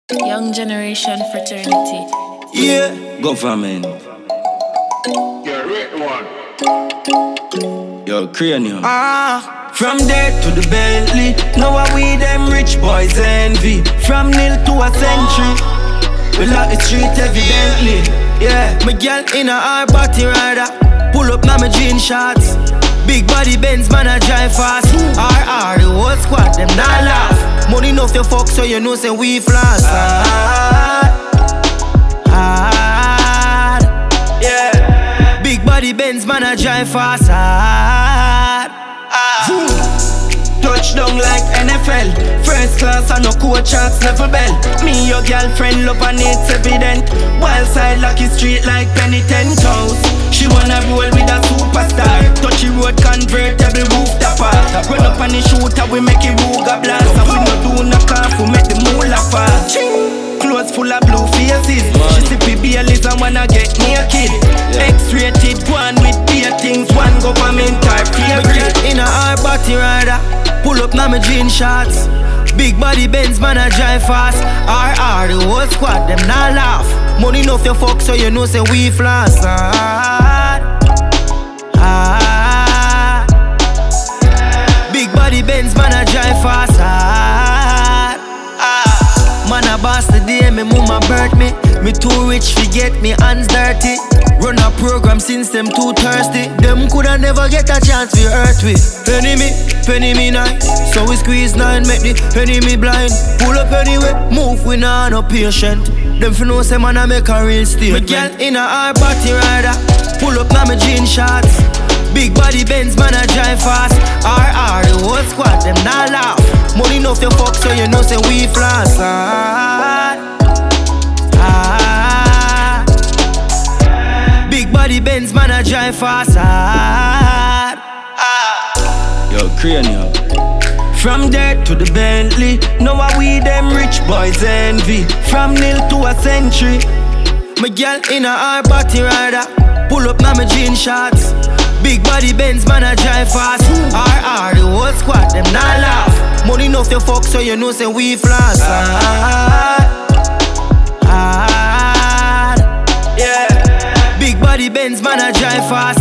Young generation fraternity. Yeah, government. You're right one. Yo, cranium. From there to the Bentley. Now we them rich boys envy. From nil to a century. We lock the street evidently. Yeah, my girl in a hard body rider. Pull up now my jean shots. Big body Benz, man, I drive fast. RR, the whole squad, them not laugh. Money enough you fuck, so you know say we floss. Yeah. Big body Benz, man, I drive fast. Touchdown like NFL. First class and no coach chance never bell. Me your girlfriend love and it's evident. Wild side lucky street like Penitent House. She wanna roll with a superstar. Touchy road convertible roof topper. Run up on the shooter we make it Ruga blast. And we no do no calf we make the moolah fast. Clothes full of blue faces. She sippy Baileys and wanna get naked. X-rated one with beer things. One government type favorite. In a hard body rider. Pull up now my jean shots. Big body Benz, man, I drive fast. RR, the whole squad, them not laugh. Money enough you fuck, so you know say we floss. Big body Benz, man, I drive fast. Man, I boss the day, me mama birth me. Me too rich, fi get me hands dirty. Run a program since them too thirsty. Them coulda never get a chance fi hurt we. Penny me nice. So we squeeze 9, make the enemy blind. Pull up anyway, move we nah no patient. Them fi know say man I make a real statement. Me girl in a hard body rider. Pull up now me jean shots. Big body Benz, man I drive fast. RR, the whole squad, them not laugh. Money enough you fuck, so you know say we floss. Big body Benz, man I drive fast. Yo, cranium. From there to the Bentley. Now we them rich boys envy. From nil to a century. My girl in a hard body rider. Pull up now my jean shots. Big body Benz, man I drive fast. RR, the whole squad, them not laugh. Money enough you fuck, so you know say we floss. Yeah. Big body Benz, man I drive fast.